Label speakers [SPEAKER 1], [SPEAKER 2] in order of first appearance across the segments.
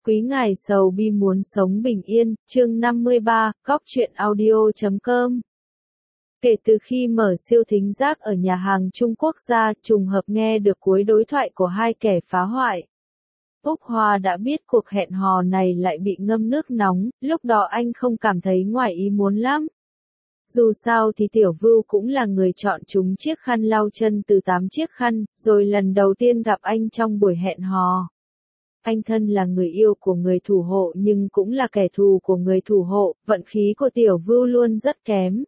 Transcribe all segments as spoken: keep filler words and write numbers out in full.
[SPEAKER 1] Quý ngài sầu bi muốn sống bình yên, chương năm mươi ba, góc truyện audio chấm com. Kể từ khi mở siêu thính giác ở nhà hàng Trung Quốc ra, trùng hợp nghe được cuối đối thoại của hai kẻ phá hoại. Úc Hoa đã biết cuộc hẹn hò này lại bị ngâm nước nóng, lúc đó anh không cảm thấy ngoài ý muốn lắm. Dù sao thì Tiểu Vưu cũng là người chọn chúng chiếc khăn lau chân từ tám chiếc khăn, rồi lần đầu tiên gặp anh trong buổi hẹn hò. Anh thân là người yêu của người thủ hộ nhưng cũng là kẻ thù của người thủ hộ, vận khí của Tiểu Vưu luôn rất kém.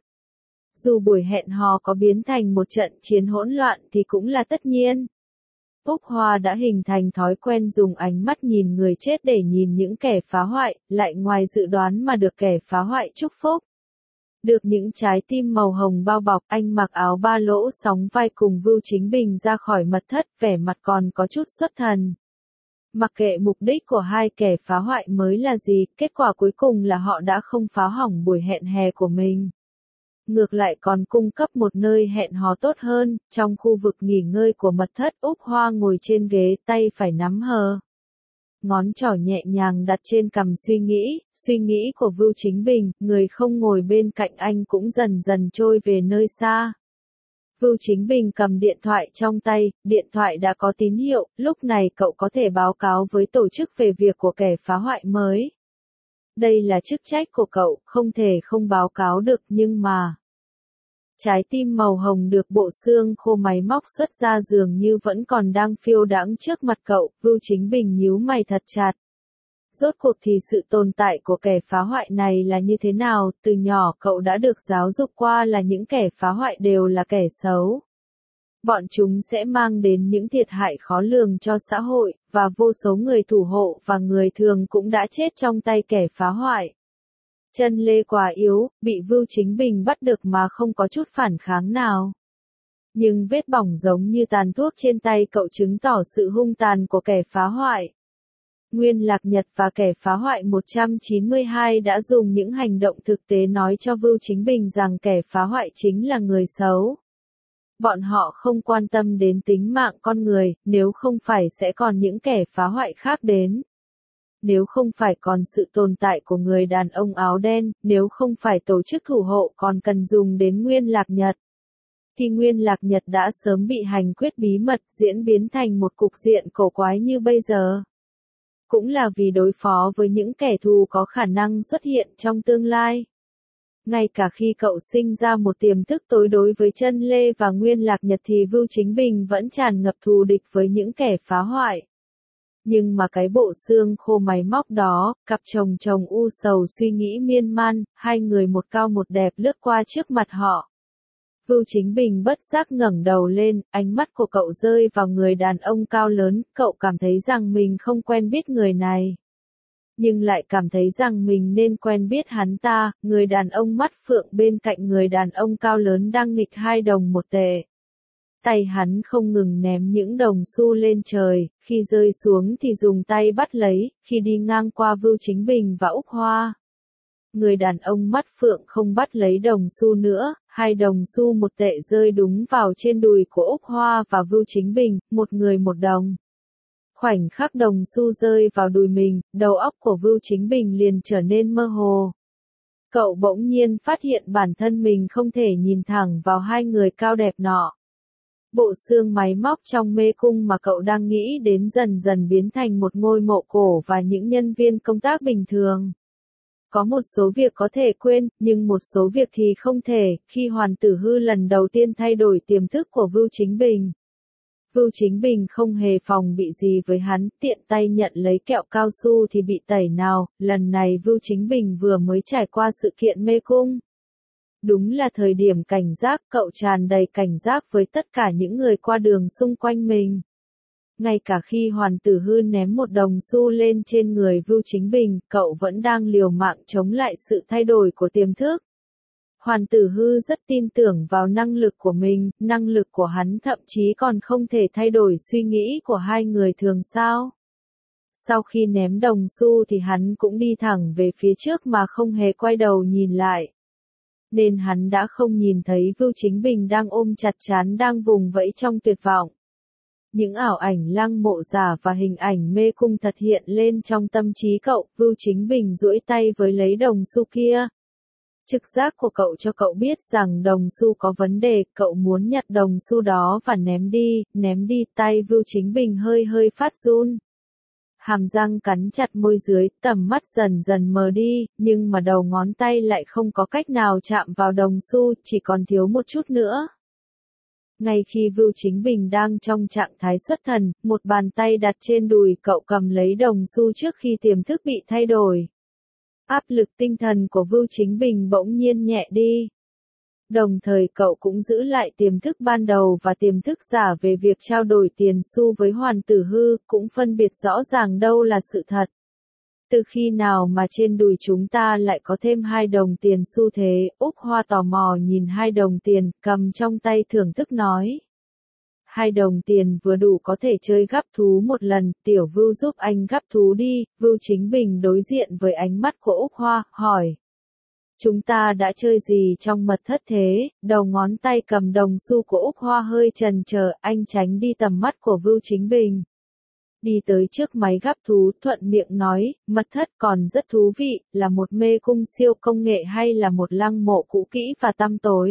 [SPEAKER 1] Dù buổi hẹn hò có biến thành một trận chiến hỗn loạn thì cũng là tất nhiên. Úc Hoa đã hình thành thói quen dùng ánh mắt nhìn người chết để nhìn những kẻ phá hoại, lại ngoài dự đoán mà được kẻ phá hoại chúc phúc. Được những trái tim màu hồng bao bọc, anh mặc áo ba lỗ sóng vai cùng Vưu Chính Bình ra khỏi mật thất, vẻ mặt còn có chút xuất thần. Mặc kệ mục đích của hai kẻ phá hoại mới là gì, kết quả cuối cùng là họ đã không phá hỏng buổi hẹn hè của mình. Ngược lại còn cung cấp một nơi hẹn hò tốt hơn, trong khu vực nghỉ ngơi của mật thất. Úc Hoa ngồi trên ghế, tay phải nắm hờ. Ngón trỏ nhẹ nhàng đặt trên cằm suy nghĩ, suy nghĩ của Vưu Chính Bình, người không ngồi bên cạnh anh cũng dần dần trôi về nơi xa. Vưu Chính Bình cầm điện thoại trong tay, điện thoại đã có tín hiệu, lúc này cậu có thể báo cáo với tổ chức về việc của kẻ phá hoại mới. Đây là chức trách của cậu, không thể không báo cáo được nhưng mà... Trái tim màu hồng được bộ xương khô máy móc xuất ra dường như vẫn còn đang phiêu đãng trước mặt cậu, Vưu Chính Bình nhíu mày thật chặt. Rốt cuộc thì sự tồn tại của kẻ phá hoại này là như thế nào, từ nhỏ cậu đã được giáo dục qua là những kẻ phá hoại đều là kẻ xấu. Bọn chúng sẽ mang đến những thiệt hại khó lường cho xã hội, và vô số người thủ hộ và người thường cũng đã chết trong tay kẻ phá hoại. Chân Lê quá yếu, bị Vưu Chính Bình bắt được mà không có chút phản kháng nào. Nhưng vết bỏng giống như tàn thuốc trên tay cậu chứng tỏ sự hung tàn của kẻ phá hoại. Nguyên Lạc Nhật và kẻ phá hoại một trăm chín mươi hai đã dùng những hành động thực tế nói cho Vưu Chính Bình rằng kẻ phá hoại chính là người xấu. Bọn họ không quan tâm đến tính mạng con người, nếu không phải sẽ còn những kẻ phá hoại khác đến. Nếu không phải còn sự tồn tại của người đàn ông áo đen, nếu không phải tổ chức thủ hộ còn cần dùng đến Nguyên Lạc Nhật, thì Nguyên Lạc Nhật đã sớm bị hành quyết bí mật diễn biến thành một cục diện cổ quái như bây giờ. Cũng là vì đối phó với những kẻ thù có khả năng xuất hiện trong tương lai. Ngay cả khi cậu sinh ra một tiềm thức tối đối với Chân Lê và Nguyên Lạc Nhật thì Vưu Chính Bình vẫn tràn ngập thù địch với những kẻ phá hoại. Nhưng mà cái bộ xương khô máy móc đó, cặp chồng chồng u sầu suy nghĩ miên man, hai người một cao một đẹp lướt qua trước mặt họ. Vưu Chính Bình bất giác ngẩng đầu lên, ánh mắt của cậu rơi vào người đàn ông cao lớn, cậu cảm thấy rằng mình không quen biết người này. Nhưng lại cảm thấy rằng mình nên quen biết hắn ta, người đàn ông mắt phượng bên cạnh người đàn ông cao lớn đang nghịch hai đồng một tệ. Tay hắn không ngừng ném những đồng xu lên trời, khi rơi xuống thì dùng tay bắt lấy, khi đi ngang qua Vưu Chính Bình và Úc Hoa. Người đàn ông mắt phượng không bắt lấy đồng xu nữa, hai đồng xu một tệ rơi đúng vào trên đùi của Úc Hoa và Vưu Chính Bình, một người một đồng. Khoảnh khắc đồng xu rơi vào đùi mình, đầu óc của Vưu Chính Bình liền trở nên mơ hồ. Cậu bỗng nhiên phát hiện bản thân mình không thể nhìn thẳng vào hai người cao đẹp nọ. Bộ xương máy móc trong mê cung mà cậu đang nghĩ đến dần dần biến thành một ngôi mộ cổ và những nhân viên công tác bình thường. Có một số việc có thể quên, nhưng một số việc thì không thể. Khi Hoàn Tử Hư lần đầu tiên thay đổi tiềm thức của Vưu Chính Bình, Vưu Chính Bình không hề phòng bị gì với hắn, tiện tay nhận lấy kẹo cao su thì bị tẩy nào. Lần này Vưu Chính Bình vừa mới trải qua sự kiện mê cung. Đúng là thời điểm cảnh giác, cậu tràn đầy cảnh giác với tất cả những người qua đường xung quanh mình. Ngay cả khi Hoàn Tử Hư ném một đồng xu lên trên người Vưu Chính Bình, cậu vẫn đang liều mạng chống lại sự thay đổi của tiềm thức. Hoàn Tử Hư rất tin tưởng vào năng lực của mình, năng lực của hắn thậm chí còn không thể thay đổi suy nghĩ của hai người thường sao. Sau khi ném đồng xu thì hắn cũng đi thẳng về phía trước mà không hề quay đầu nhìn lại. Nên hắn đã không nhìn thấy Vưu Chính Bình đang ôm chặt trán đang vùng vẫy trong tuyệt vọng. Những ảo ảnh lăng mộ giả và hình ảnh mê cung thật hiện lên trong tâm trí cậu, Vưu Chính Bình duỗi tay với lấy đồng xu kia. Trực giác của cậu cho cậu biết rằng đồng xu có vấn đề, cậu muốn nhặt đồng xu đó và ném đi, ném đi, tay Vưu Chính Bình hơi hơi phát run. Hàm răng cắn chặt môi dưới, tầm mắt dần dần mờ đi, nhưng mà đầu ngón tay lại không có cách nào chạm vào đồng xu, chỉ còn thiếu một chút nữa. Ngay khi Vưu Chính Bình đang trong trạng thái xuất thần, một bàn tay đặt trên đùi cậu cầm lấy đồng xu trước khi tiềm thức bị thay đổi. Áp lực tinh thần của Vưu Chính Bình bỗng nhiên nhẹ đi. Đồng thời cậu cũng giữ lại tiềm thức ban đầu và tiềm thức giả về việc trao đổi tiền xu với Hoàn Tử Hư, cũng phân biệt rõ ràng đâu là sự thật. Từ khi nào mà trên đùi chúng ta lại có thêm hai đồng tiền xu thế? Úc Hoa tò mò nhìn hai đồng tiền, cầm trong tay thưởng thức nói. Hai đồng tiền vừa đủ có thể chơi gắp thú một lần, tiểu Vưu giúp anh gắp thú đi. Vưu Chính Bình đối diện với ánh mắt của Úc Hoa, hỏi. Chúng ta đã chơi gì trong mật thất thế? Đầu ngón tay cầm đồng xu của Úc Hoa hơi chần chờ, anh tránh đi tầm mắt của Vưu Chính Bình. Đi tới trước máy gắp thú, thuận miệng nói, mật thất còn rất thú vị, là một mê cung siêu công nghệ hay là một lăng mộ cũ kỹ và tăm tối?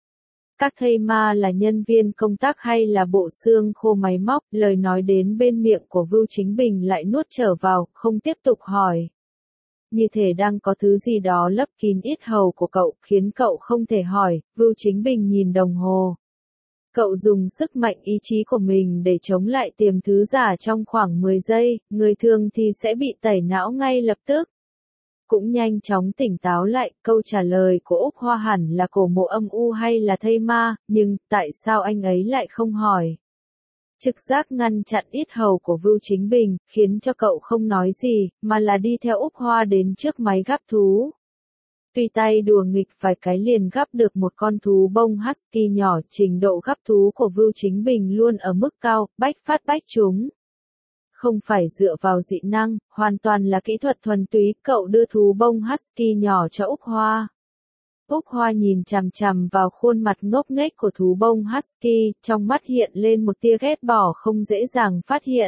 [SPEAKER 1] Các thây ma là nhân viên công tác hay là bộ xương khô máy móc? Lời nói đến bên miệng của Vưu Chính Bình lại nuốt trở vào, không tiếp tục hỏi. Như thể đang có thứ gì đó lấp kín yết hầu của cậu, khiến cậu không thể hỏi. Vưu Chính Bình nhìn đồng hồ. Cậu dùng sức mạnh ý chí của mình để chống lại tiềm thứ giả trong khoảng mười giây, người thường thì sẽ bị tẩy não ngay lập tức. Cũng nhanh chóng tỉnh táo lại, câu trả lời của Úc Hoa hẳn là cổ mộ âm u hay là thây ma, nhưng tại sao anh ấy lại không hỏi? Trực giác ngăn chặn yết hầu của Vưu Chính Bình, khiến cho cậu không nói gì, mà là đi theo Úc Hoa đến trước máy gắp thú. Tùy tay đùa nghịch vài cái liền gắp được một con thú bông husky nhỏ, trình độ gắp thú của Vưu Chính Bình luôn ở mức cao, bách phát bách trúng. Không phải dựa vào dị năng, hoàn toàn là kỹ thuật thuần túy, cậu đưa thú bông husky nhỏ cho Úc Hoa. Úc Hoa nhìn chằm chằm vào khuôn mặt ngốc nghếch của thú bông husky, trong mắt hiện lên một tia ghét bỏ không dễ dàng phát hiện.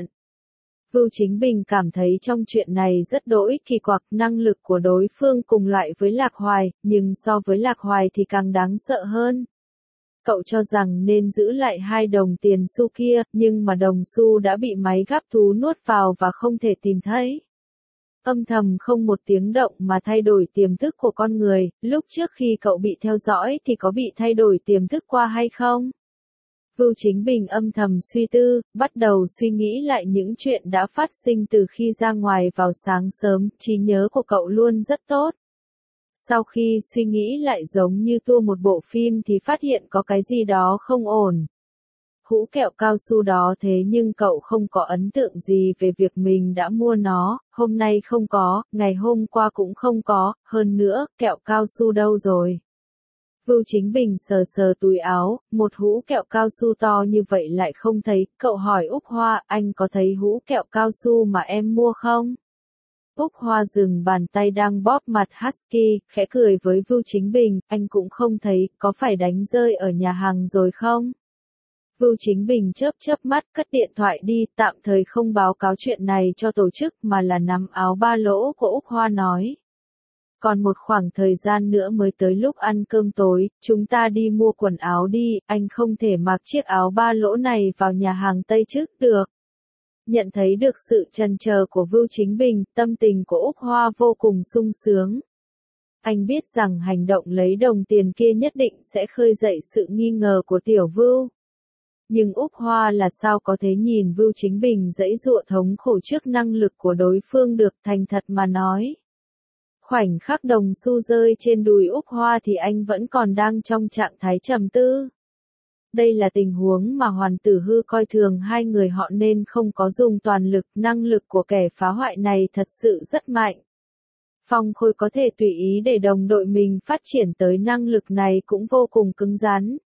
[SPEAKER 1] Vưu Chính Bình cảm thấy trong chuyện này rất đỗi kỳ quặc, năng lực của đối phương cùng loại với Lạc Hoài, nhưng so với Lạc Hoài thì càng đáng sợ hơn. Cậu cho rằng nên giữ lại hai đồng tiền xu kia, nhưng mà đồng xu đã bị máy gắp thú nuốt vào và không thể tìm thấy. Âm thầm không một tiếng động mà thay đổi tiềm thức của con người, lúc trước khi cậu bị theo dõi thì có bị thay đổi tiềm thức qua hay không? Vưu Chính Bình âm thầm suy tư, bắt đầu suy nghĩ lại những chuyện đã phát sinh từ khi ra ngoài vào sáng sớm, trí nhớ của cậu luôn rất tốt. Sau khi suy nghĩ lại giống như tua một bộ phim thì phát hiện có cái gì đó không ổn. Hũ kẹo cao su đó thế nhưng cậu không có ấn tượng gì về việc mình đã mua nó, hôm nay không có, ngày hôm qua cũng không có, hơn nữa, kẹo cao su đâu rồi? Vưu Chính Bình sờ sờ túi áo, một hũ kẹo cao su to như vậy lại không thấy, cậu hỏi Úc Hoa, anh có thấy hũ kẹo cao su mà em mua không? Úc Hoa dừng bàn tay đang bóp mặt husky, khẽ cười với Vưu Chính Bình, anh cũng không thấy, có phải đánh rơi ở nhà hàng rồi không? Vưu Chính Bình chớp chớp mắt cất điện thoại đi, tạm thời không báo cáo chuyện này cho tổ chức mà là nắm áo ba lỗ của Úc Hoa nói. Còn một khoảng thời gian nữa mới tới lúc ăn cơm tối, chúng ta đi mua quần áo đi, anh không thể mặc chiếc áo ba lỗ này vào nhà hàng Tây trước được. Nhận thấy được sự chần chờ của Vưu Chính Bình, tâm tình của Úc Hoa vô cùng sung sướng. Anh biết rằng hành động lấy đồng tiền kia nhất định sẽ khơi dậy sự nghi ngờ của tiểu Vưu. Nhưng Úc Hoa là sao có thể nhìn Vưu Chính Bình giãy giụa thống khổ trước năng lực của đối phương được, thành thật mà nói. Khoảnh khắc đồng xu rơi trên đùi Úc Hoa thì anh vẫn còn đang trong trạng thái trầm tư. Đây là tình huống mà Hoàn Tử Hư coi thường hai người họ nên không có dùng toàn lực, năng lực của kẻ phá hoại này thật sự rất mạnh. Phong Khôi có thể tùy ý để đồng đội mình phát triển tới năng lực này cũng vô cùng cứng rắn.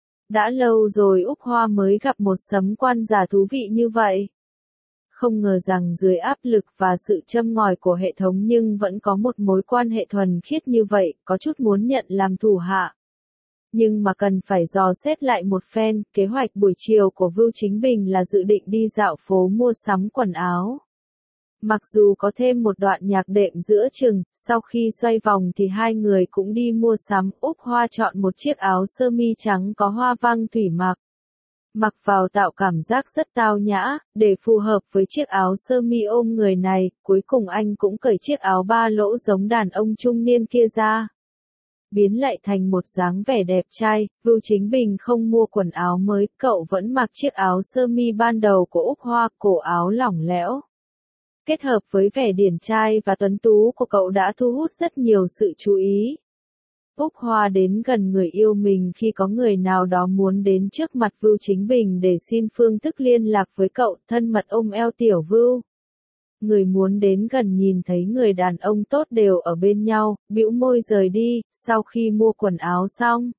[SPEAKER 1] Đã lâu rồi Úc Hoa mới gặp một sấm quan giả thú vị như vậy. Không ngờ rằng dưới áp lực và sự châm ngòi của hệ thống nhưng vẫn có một mối quan hệ thuần khiết như vậy, có chút muốn nhận làm thủ hạ. Nhưng mà cần phải dò xét lại một phen, kế hoạch buổi chiều của Vưu Chính Bình là dự định đi dạo phố mua sắm quần áo. Mặc dù có thêm một đoạn nhạc đệm giữa chừng, sau khi xoay vòng thì hai người cũng đi mua sắm. Úc Hoa chọn một chiếc áo sơ mi trắng có hoa văn thủy mặc. Mặc vào tạo cảm giác rất tao nhã, để phù hợp với chiếc áo sơ mi ôm người này, cuối cùng anh cũng cởi chiếc áo ba lỗ giống đàn ông trung niên kia ra. Biến lại thành một dáng vẻ đẹp trai. Vưu Chính Bình không mua quần áo mới, cậu vẫn mặc chiếc áo sơ mi ban đầu của Úc Hoa, cổ áo lỏng lẻo. Kết hợp với vẻ điển trai và tuấn tú của cậu đã thu hút rất nhiều sự chú ý. Úc Hoa đến gần người yêu mình khi có người nào đó muốn đến trước mặt Vưu Chính Bình để xin phương thức liên lạc với cậu, thân mật ôm eo tiểu Vưu. Người muốn đến gần nhìn thấy người đàn ông tốt đều ở bên nhau, bĩu môi rời đi. Sau khi mua quần áo xong,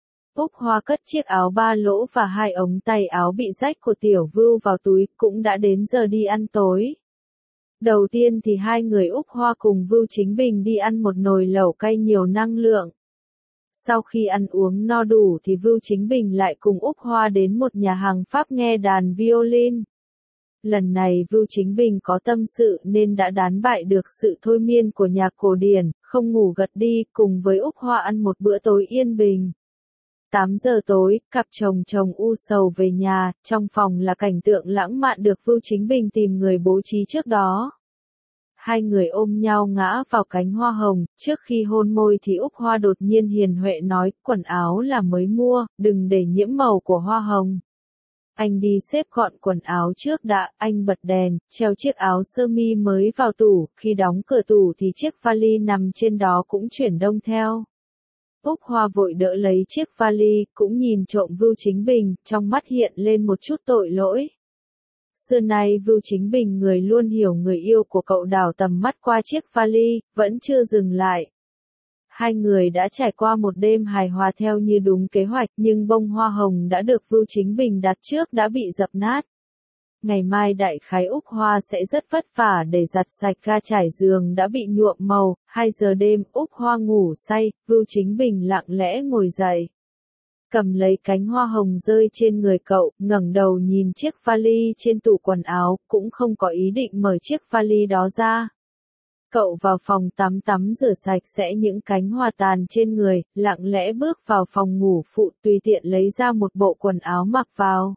[SPEAKER 1] Úc Hoa cất chiếc áo ba lỗ và hai ống tay áo bị rách của tiểu Vưu vào túi, cũng đã đến giờ đi ăn tối. Đầu tiên thì hai người Úc Hoa cùng Vưu Chính Bình đi ăn một nồi lẩu cay nhiều năng lượng. Sau khi ăn uống no đủ thì Vưu Chính Bình lại cùng Úc Hoa đến một nhà hàng Pháp nghe đàn violin. Lần này Vưu Chính Bình có tâm sự nên đã đán bại được sự thôi miên của nhạc cổ điển, không ngủ gật đi, cùng với Úc Hoa ăn một bữa tối yên bình. tám giờ tối, cặp chồng chồng u sầu về nhà, trong phòng là cảnh tượng lãng mạn được Vưu Chính Bình tìm người bố trí trước đó. Hai người ôm nhau ngã vào cánh hoa hồng, trước khi hôn môi thì Úc Hoa đột nhiên hiền huệ nói, quần áo là mới mua, đừng để nhiễm màu của hoa hồng. Anh đi xếp gọn quần áo trước đã, anh bật đèn, treo chiếc áo sơ mi mới vào tủ, khi đóng cửa tủ thì chiếc vali nằm trên đó cũng chuyển đông theo. Úc Hoa vội đỡ lấy chiếc vali, cũng nhìn trộm Vưu Chính Bình, trong mắt hiện lên một chút tội lỗi. Xưa nay Vưu Chính Bình người luôn hiểu người yêu của cậu, đảo tầm mắt qua chiếc vali, vẫn chưa dừng lại. Hai người đã trải qua một đêm hài hòa theo như đúng kế hoạch, nhưng bông hoa hồng đã được Vưu Chính Bình đặt trước đã bị dập nát. Ngày mai đại khái Úc Hoa sẽ rất vất vả để giặt sạch ga trải giường đã bị nhuộm màu. Hai giờ đêm, Úc Hoa ngủ say, Vưu Chính Bình lặng lẽ ngồi dậy. Cầm lấy cánh hoa hồng rơi trên người cậu, ngẩng đầu nhìn chiếc vali trên tủ quần áo, cũng không có ý định mở chiếc vali đó ra. Cậu vào phòng tắm tắm rửa sạch sẽ những cánh hoa tàn trên người, lặng lẽ bước vào phòng ngủ phụ, tùy tiện lấy ra một bộ quần áo mặc vào.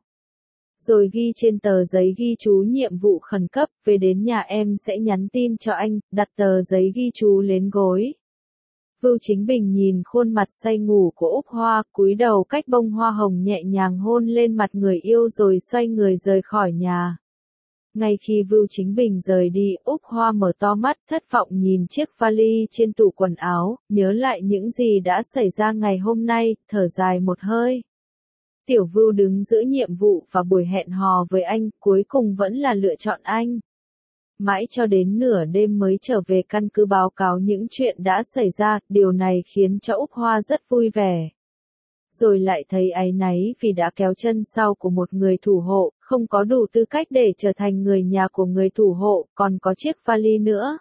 [SPEAKER 1] Rồi ghi trên tờ giấy ghi chú nhiệm vụ khẩn cấp, về đến nhà em sẽ nhắn tin cho anh, đặt tờ giấy ghi chú lên gối. Vưu Chính Bình nhìn khuôn mặt say ngủ của Úc Hoa, cúi đầu cách bông hoa hồng nhẹ nhàng hôn lên mặt người yêu rồi xoay người rời khỏi nhà. Ngay khi Vưu Chính Bình rời đi, Úc Hoa mở to mắt, thất vọng nhìn chiếc vali trên tủ quần áo, nhớ lại những gì đã xảy ra ngày hôm nay, thở dài một hơi. Tiểu Vưu đứng giữa nhiệm vụ và buổi hẹn hò với anh, cuối cùng vẫn là lựa chọn anh. Mãi cho đến nửa đêm mới trở về căn cứ báo cáo những chuyện đã xảy ra, điều này khiến cho Úc Hoa rất vui vẻ. Rồi lại thấy áy náy vì đã kéo chân sau của một người thủ hộ, không có đủ tư cách để trở thành người nhà của người thủ hộ, còn có chiếc vali nữa.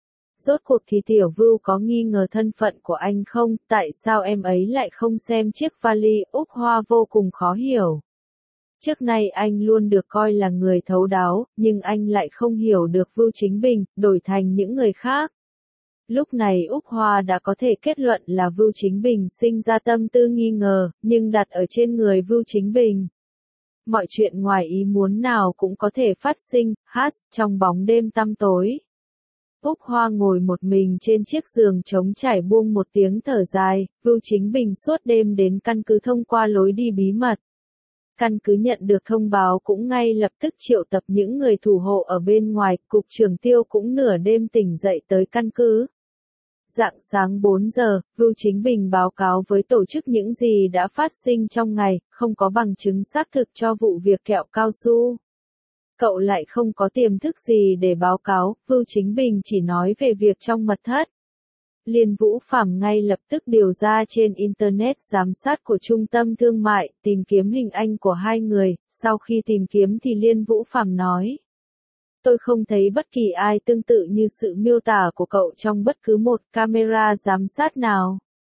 [SPEAKER 1] Rốt cuộc thì Tiểu Vưu có nghi ngờ thân phận của anh không, tại sao em ấy lại không xem chiếc vali, Úc Hoa vô cùng khó hiểu. Trước nay anh luôn được coi là người thấu đáo, nhưng anh lại không hiểu được Vưu Chính Bình, đổi thành những người khác. Lúc này Úc Hoa đã có thể kết luận là Vưu Chính Bình sinh ra tâm tư nghi ngờ, nhưng đặt ở trên người Vưu Chính Bình. Mọi chuyện ngoài ý muốn nào cũng có thể phát sinh, hát, trong bóng đêm tăm tối. Úc Hoa ngồi một mình trên chiếc giường trống trải buông một tiếng thở dài, Vưu Chính Bình suốt đêm đến căn cứ thông qua lối đi bí mật. Căn cứ nhận được thông báo cũng ngay lập tức triệu tập những người thủ hộ ở bên ngoài, cục trưởng Tiêu cũng nửa đêm tỉnh dậy tới căn cứ. Rạng sáng bốn giờ, Vưu Chính Bình báo cáo với tổ chức những gì đã phát sinh trong ngày, không có bằng chứng xác thực cho vụ việc kẹo cao su. Cậu lại không có tiềm thức gì để báo cáo, Vưu Chính Bình chỉ nói về việc trong mật thất. Liên Vũ Phàm ngay lập tức điều ra trên Internet giám sát của Trung tâm Thương mại, tìm kiếm hình ảnh của hai người, sau khi tìm kiếm thì Liên Vũ Phàm nói. Tôi không thấy bất kỳ ai tương tự như sự miêu tả của cậu trong bất cứ một camera giám sát nào.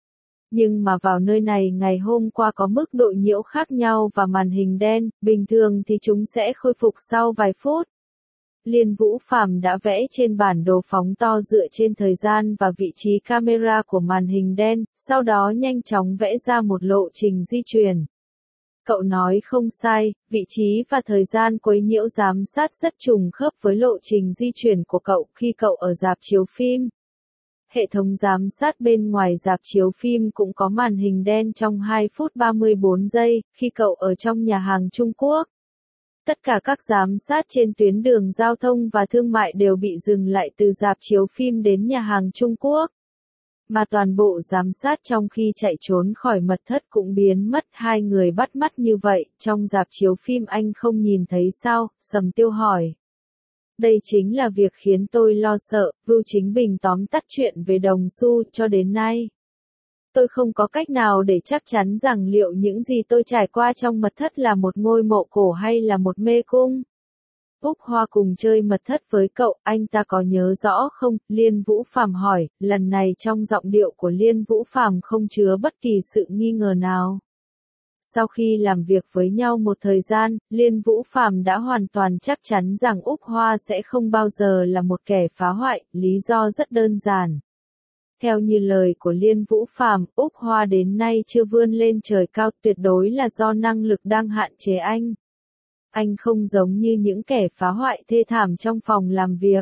[SPEAKER 1] Nhưng mà vào nơi này ngày hôm qua có mức độ nhiễu khác nhau và màn hình đen, bình thường thì chúng sẽ khôi phục sau vài phút. Liên Vũ Phàm đã vẽ trên bản đồ phóng to dựa trên thời gian và vị trí camera của màn hình đen, sau đó nhanh chóng vẽ ra một lộ trình di chuyển. Cậu nói không sai, vị trí và thời gian quấy nhiễu giám sát rất trùng khớp với lộ trình di chuyển của cậu khi cậu ở rạp chiếu phim. Hệ thống giám sát bên ngoài rạp chiếu phim cũng có màn hình đen trong hai phút ba mươi bốn giây, khi cậu ở trong nhà hàng Trung Quốc. Tất cả các giám sát trên tuyến đường giao thông và thương mại đều bị dừng lại từ rạp chiếu phim đến nhà hàng Trung Quốc. Mà toàn bộ giám sát trong khi chạy trốn khỏi mật thất cũng biến mất. Hai người bắt mắt như vậy, trong rạp chiếu phim anh không nhìn thấy sao? Sầm Tiêu hỏi. Đây chính là việc khiến tôi lo sợ, Vưu Chính Bình tóm tắt chuyện về đồng xu cho đến nay. Tôi không có cách nào để chắc chắn rằng liệu những gì tôi trải qua trong mật thất là một ngôi mộ cổ hay là một mê cung. Úc Hoa cùng chơi mật thất với cậu, anh ta có nhớ rõ không? Liên Vũ Phàm hỏi, lần này trong giọng điệu của Liên Vũ Phàm không chứa bất kỳ sự nghi ngờ nào. Sau khi làm việc với nhau một thời gian, Liên Vũ Phàm đã hoàn toàn chắc chắn rằng Úc Hoa sẽ không bao giờ là một kẻ phá hoại, lý do rất đơn giản. Theo như lời của Liên Vũ Phàm, Úc Hoa đến nay chưa vươn lên trời cao, tuyệt đối là do năng lực đang hạn chế anh. Anh không giống như những kẻ phá hoại thê thảm trong phòng làm việc.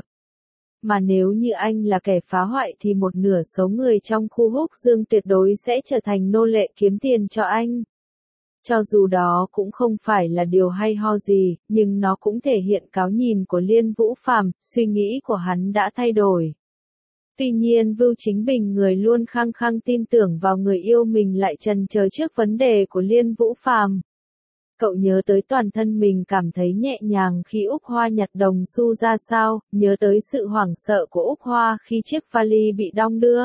[SPEAKER 1] Mà nếu như anh là kẻ phá hoại thì một nửa số người trong khu Húc Dương tuyệt đối sẽ trở thành nô lệ kiếm tiền cho anh. Cho dù đó cũng không phải là điều hay ho gì, nhưng nó cũng thể hiện cái nhìn của Liên Vũ Phàm, suy nghĩ của hắn đã thay đổi. Tuy nhiên Vưu Chính Bình, người luôn khăng khăng tin tưởng vào người yêu mình, lại chần chờ trước vấn đề của Liên Vũ Phàm. Cậu nhớ tới toàn thân mình cảm thấy nhẹ nhàng khi Úc Hoa nhặt đồng xu ra sao, nhớ tới sự hoảng sợ của Úc Hoa khi chiếc vali bị đong đưa.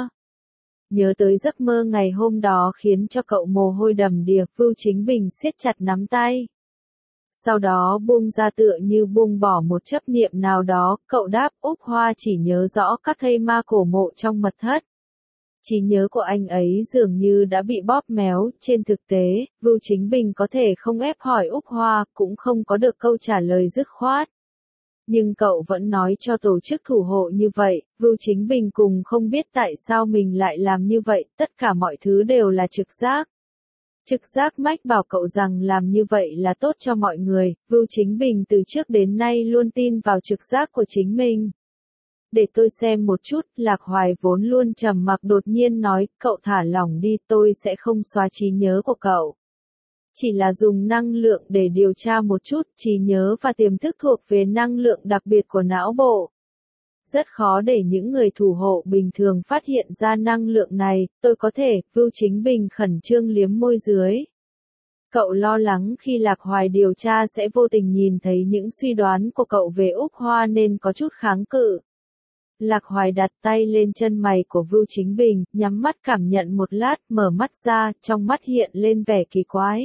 [SPEAKER 1] Nhớ tới giấc mơ ngày hôm đó khiến cho cậu mồ hôi đầm đìa, Vưu Chính Bình siết chặt nắm tay. Sau đó buông ra tựa như buông bỏ một chấp niệm nào đó, cậu đáp, Úc Hoa chỉ nhớ rõ các thây ma cổ mộ trong mật thất. Trí nhớ của anh ấy dường như đã bị bóp méo, trên thực tế, Vưu Chính Bình có thể không ép hỏi Úc Hoa, cũng không có được câu trả lời dứt khoát. Nhưng cậu vẫn nói cho tổ chức thủ hộ như vậy, Vưu Chính Bình cùng không biết tại sao mình lại làm như vậy, tất cả mọi thứ đều là trực giác. Trực giác mách bảo cậu rằng làm như vậy là tốt cho mọi người, Vưu Chính Bình từ trước đến nay luôn tin vào trực giác của chính mình. Để tôi xem một chút, Lạc Hoài vốn luôn trầm mặc đột nhiên nói, cậu thả lỏng đi, tôi sẽ không xóa trí nhớ của cậu. Chỉ là dùng năng lượng để điều tra một chút, trí nhớ và tiềm thức thuộc về năng lượng đặc biệt của não bộ. Rất khó để những người thủ hộ bình thường phát hiện ra năng lượng này, tôi có thể, Vưu Chính Bình khẩn trương liếm môi dưới. Cậu lo lắng khi Lạc Hoài điều tra sẽ vô tình nhìn thấy những suy đoán của cậu về Úc Hoa nên có chút kháng cự. Lạc Hoài đặt tay lên chân mày của Vưu Chính Bình, nhắm mắt cảm nhận một lát, mở mắt ra, trong mắt hiện lên vẻ kỳ quái.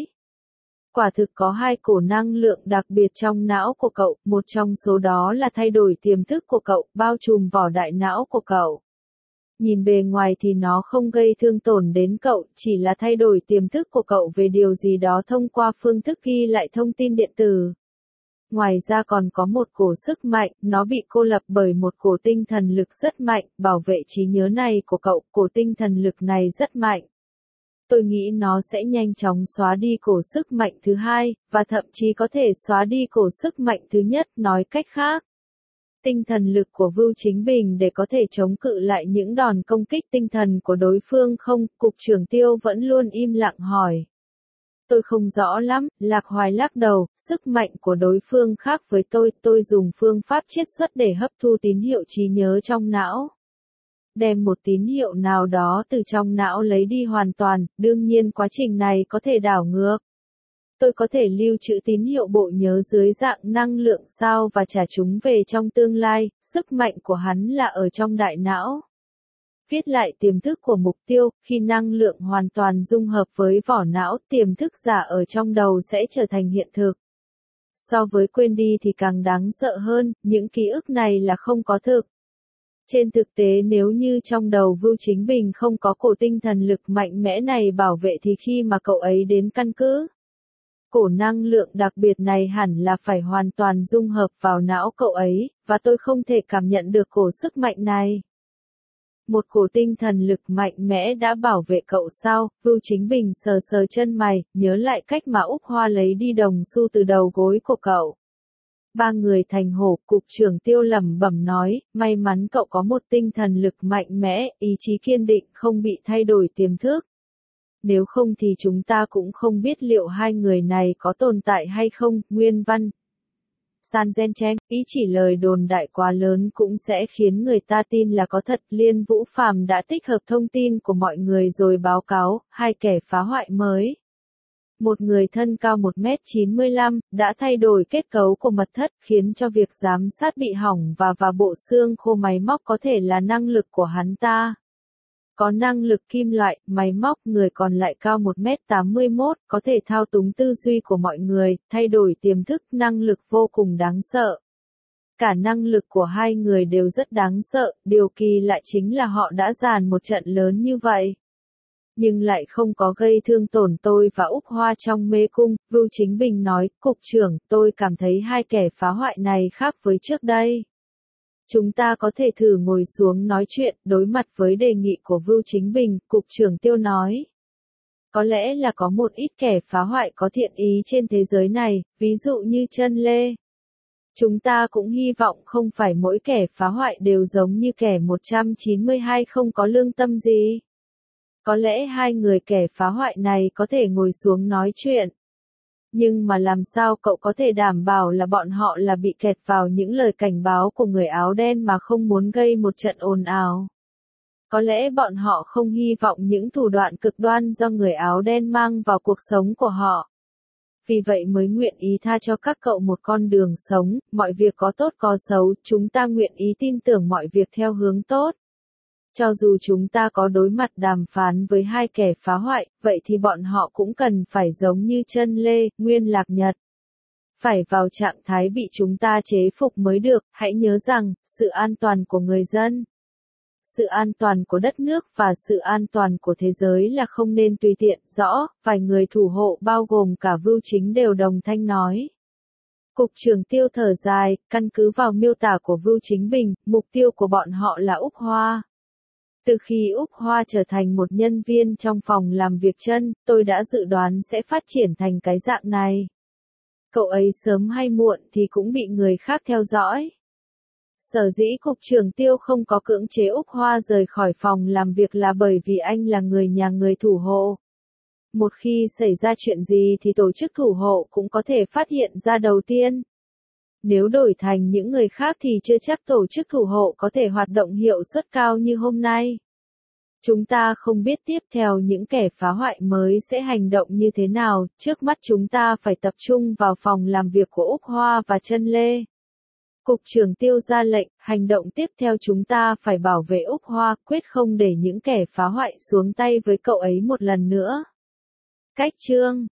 [SPEAKER 1] Quả thực có hai cổ năng lượng đặc biệt trong não của cậu, một trong số đó là thay đổi tiềm thức của cậu, bao trùm vỏ đại não của cậu. Nhìn bề ngoài thì nó không gây thương tổn đến cậu, chỉ là thay đổi tiềm thức của cậu về điều gì đó thông qua phương thức ghi lại thông tin điện tử. Ngoài ra còn có một cổ sức mạnh, nó bị cô lập bởi một cổ tinh thần lực rất mạnh, bảo vệ trí nhớ này của cậu, cổ tinh thần lực này rất mạnh. Tôi nghĩ nó sẽ nhanh chóng xóa đi cổ sức mạnh thứ hai, và thậm chí có thể xóa đi cổ sức mạnh thứ nhất, nói cách khác. Tinh thần lực của Vưu Chính Bình để có thể chống cự lại những đòn công kích tinh thần của đối phương không, Cục trưởng Tiêu vẫn luôn im lặng hỏi. Tôi không rõ lắm, Lạc Hoài lắc đầu, sức mạnh của đối phương khác với tôi, tôi dùng phương pháp chiết xuất để hấp thu tín hiệu trí nhớ trong não. Đem một tín hiệu nào đó từ trong não lấy đi hoàn toàn, đương nhiên quá trình này có thể đảo ngược. Tôi có thể lưu trữ tín hiệu bộ nhớ dưới dạng năng lượng sao và trả chúng về trong tương lai, sức mạnh của hắn là ở trong đại não. Viết lại tiềm thức của mục tiêu, khi năng lượng hoàn toàn dung hợp với vỏ não, tiềm thức giả ở trong đầu sẽ trở thành hiện thực. So với quên đi thì càng đáng sợ hơn, những ký ức này là không có thực. Trên thực tế nếu như trong đầu Vưu Chính Bình không có cổ tinh thần lực mạnh mẽ này bảo vệ thì khi mà cậu ấy đến căn cứ, cổ năng lượng đặc biệt này hẳn là phải hoàn toàn dung hợp vào não cậu ấy, và tôi không thể cảm nhận được cổ sức mạnh này. Một cổ tinh thần lực mạnh mẽ đã bảo vệ cậu sao? Vưu Chính Bình sờ sờ chân mày, nhớ lại cách mà Úc Hoa lấy đi đồng xu từ đầu gối của cậu. Ba người thành hổ, cục trưởng Tiêu lẩm bẩm nói, may mắn cậu có một tinh thần lực mạnh mẽ, ý chí kiên định không bị thay đổi tiềm thức. Nếu không thì chúng ta cũng không biết liệu hai người này có tồn tại hay không. Nguyên văn San Gen Chen, ý chỉ lời đồn đại quá lớn cũng sẽ khiến người ta tin là có thật. Liên Vũ Phàm đã tích hợp thông tin của mọi người rồi báo cáo, hai kẻ phá hoại mới. Một người thân cao một mét chín mươi lăm, đã thay đổi kết cấu của mật thất, khiến cho việc giám sát bị hỏng và và bộ xương khô máy móc có thể là năng lực của hắn ta. Có năng lực kim loại, máy móc, người còn lại cao một mét tám mươi mốt, có thể thao túng tư duy của mọi người, thay đổi tiềm thức, năng lực vô cùng đáng sợ. Cả năng lực của hai người đều rất đáng sợ, điều kỳ lạ chính là họ đã dàn một trận lớn như vậy. Nhưng lại không có gây thương tổn tôi và Úc Hoa trong mê cung. Vưu Chính Bình nói, cục trưởng, tôi cảm thấy hai kẻ phá hoại này khác với trước đây. Chúng ta có thể thử ngồi xuống nói chuyện. Đối mặt với đề nghị của Vưu Chính Bình, cục trưởng Tiêu nói. Có lẽ là có một ít kẻ phá hoại có thiện ý trên thế giới này, ví dụ như Chân Lê. Chúng ta cũng hy vọng không phải mỗi kẻ phá hoại đều giống như kẻ một trăm chín mươi hai không có lương tâm gì. Có lẽ hai người kẻ phá hoại này có thể ngồi xuống nói chuyện. Nhưng mà làm sao cậu có thể đảm bảo là bọn họ là bị kẹt vào những lời cảnh báo của người áo đen mà không muốn gây một trận ồn ào? Có lẽ bọn họ không hy vọng những thủ đoạn cực đoan do người áo đen mang vào cuộc sống của họ. Vì vậy mới nguyện ý tha cho các cậu một con đường sống, mọi việc có tốt có xấu, chúng ta nguyện ý tin tưởng mọi việc theo hướng tốt. Cho dù chúng ta có đối mặt đàm phán với hai kẻ phá hoại, vậy thì bọn họ cũng cần phải giống như Chân Lê, Nguyên Lạc Nhật. Phải vào trạng thái bị chúng ta chế phục mới được. Hãy nhớ rằng, sự an toàn của người dân, sự an toàn của đất nước và sự an toàn của thế giới là không nên tùy tiện. Rõ, vài người thủ hộ bao gồm cả Vưu Chính đều đồng thanh nói. Cục trưởng Tiêu thở dài, căn cứ vào miêu tả của Vưu Chính Bình, mục tiêu của bọn họ là Úc Hoa. Từ khi Úc Hoa trở thành một nhân viên trong phòng làm việc chân, tôi đã dự đoán sẽ phát triển thành cái dạng này. Cậu ấy sớm hay muộn thì cũng bị người khác theo dõi. Sở dĩ Cục trưởng Tiêu không có cưỡng chế Úc Hoa rời khỏi phòng làm việc là bởi vì anh là người nhà người thủ hộ. Một khi xảy ra chuyện gì thì tổ chức thủ hộ cũng có thể phát hiện ra đầu tiên. Nếu đổi thành những người khác thì chưa chắc tổ chức thủ hộ có thể hoạt động hiệu suất cao như hôm nay. Chúng ta không biết tiếp theo những kẻ phá hoại mới sẽ hành động như thế nào, trước mắt chúng ta phải tập trung vào phòng làm việc của Úc Hoa và Chân Lê. Cục trưởng Tiêu ra lệnh, hành động tiếp theo chúng ta phải bảo vệ Úc Hoa, quyết không để những kẻ phá hoại xuống tay với cậu ấy một lần nữa. Cách chương